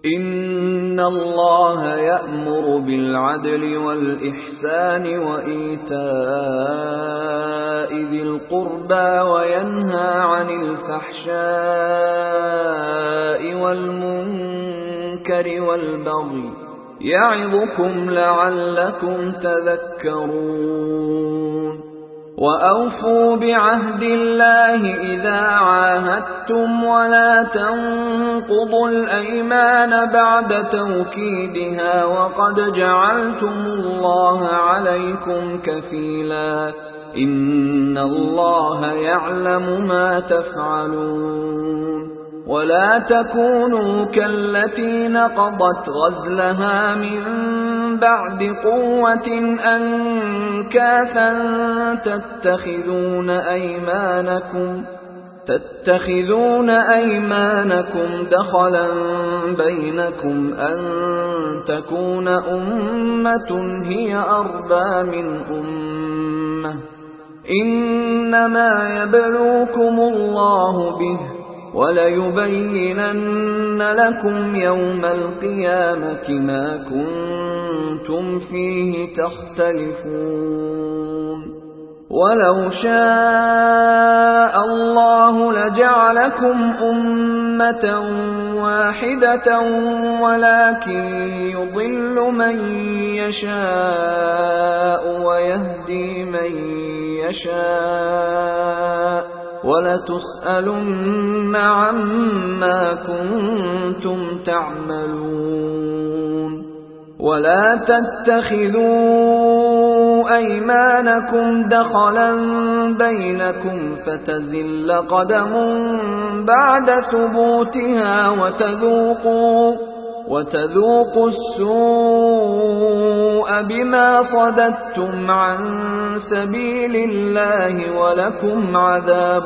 إن الله يأمر بالعدل والإحسان وإيتاء ذي القربى وينهى عن الفحشاء والمنكر والبغي يعظكم لعلكم تذكرون وأوفوا بعهد الله إذا عاهدتم ولا تنقضوا الأيمان بعد توكيدها وقد جعلتم الله عليكم كفيلا إن الله يعلم ما تفعلون ولا تكونوا كالتي نقضت غزلها من بعد قوة أنكاثا تتخذون أيمانكم دخلا بينكم أن تكون أمة هي أربى من أمة إنما يبلوكم الله به وليبينن لكم يوم القيامة ما كنتم فيه تختلفون ولو شاء الله لجعلكم أمة واحدة ولكن يضل من يشاء ويهدي من يشاء ولتسألن عما كنتم تعملون ولا تتخذوا أيمانكم دخلا بينكم فتزل قدم بعد ثبوتها وتذوقوا السوء بما صددتم عن سبيل الله ولكم عذاب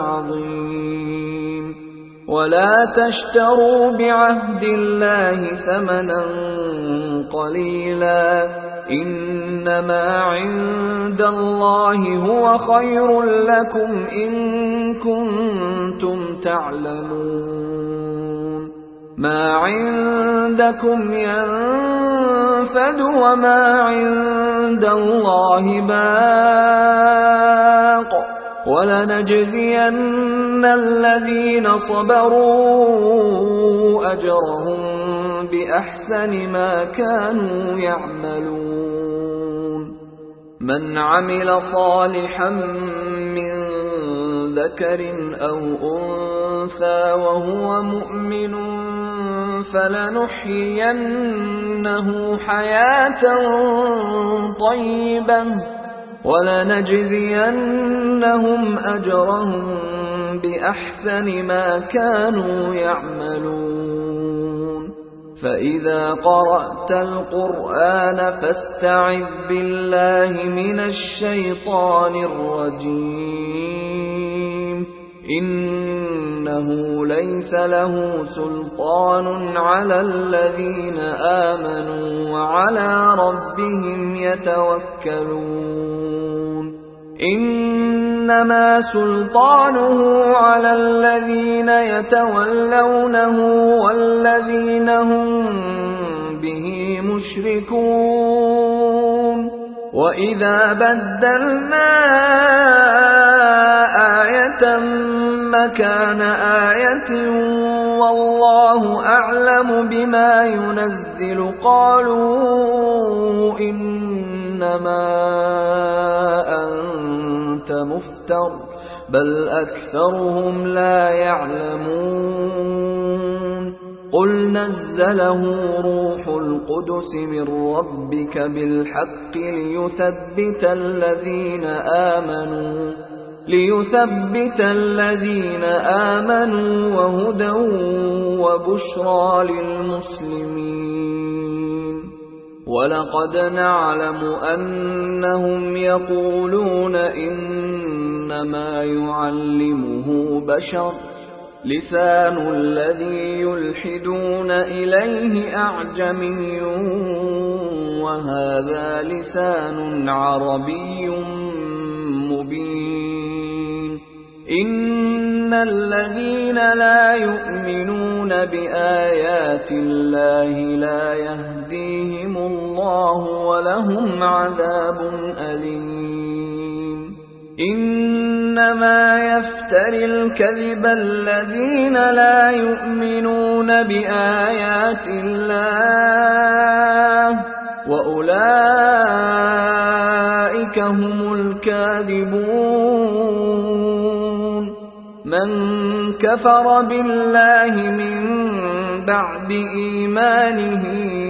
عظيم ولا تشتروا بعهد الله ثمنا قليلا إنما عند الله هو خير لكم إن كنتم تعلمون ما عندكم ينفد وما عند الله باق ولنجزين الذين صبروا أجرهم بأحسن ما كانوا يعملون من عمل صالحا من ذكر أو أنثى وهو مؤمن فلنحيينه حياة طيبة ولنجزينهم أجرهم بأحسن ما كانوا يعملون فإذا قرأت القرآن فاستعذ بالله من الشيطان الرجيم إنه ليس له سلطان على الذين آمنوا وعلى ربهم يتوكلون إنما سلطانه على الذين يتولونه والذين هم به مشركون وإذا بدلنا آية مكان آية والله أعلم بما ينزل قالوا إنما أنت مفتر بل أكثرهم لا يعلمون قل نزله روح القدس من ربك بالحق ليثبت الذين آمنوا وهدى وبشرى للمسلمين ولقد نعلم أنهم يقولون إنما يعلمه بشر لسان الذي يلحدون إليه أعجمي وهذا لسان عربي مبين إن الذين لا يؤمنون بآيات الله لا يهديهم الله ولهم عذاب أليم إنما يفتري الكذب الذين لا يؤمنون بآيات الله وأولئك هم الكاذبون من كفر بالله من بعد إيمانه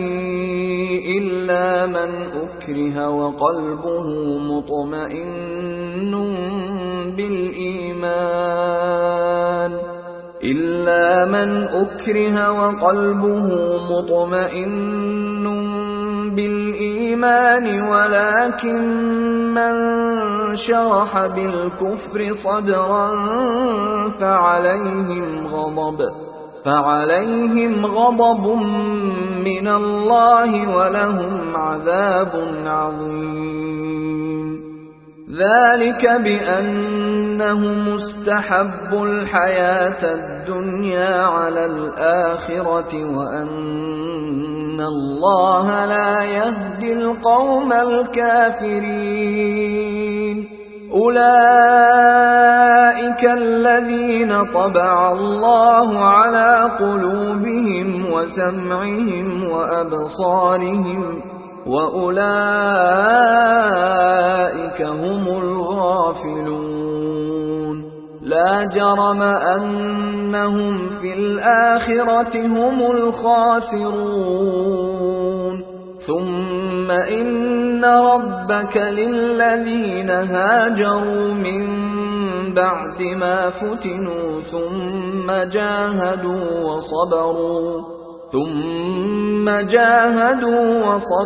إلا من أكره وقلبه مطمئن بالإيمان ولكن من شرح بالكفر صدرا فعليهم غضب من الله ولهم عذاب عظيم ذلك بأنهم استحبوا الحياة الدنيا على الآخرة وأن الله لا يهدي القوم الكافرين أولئك الذين طبع الله على قلوبهم وسمعهم وأبصارهم وأولئك هم الغافلون لا جرم أنهم في الآخرة هم الخاسرون ثم إن ربك للذين هاجروا من بعد ما فتنوا ثم جاهدوا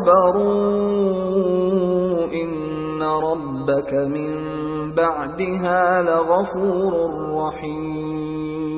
وصبروا إن ربك من بعدها لغفور رحيم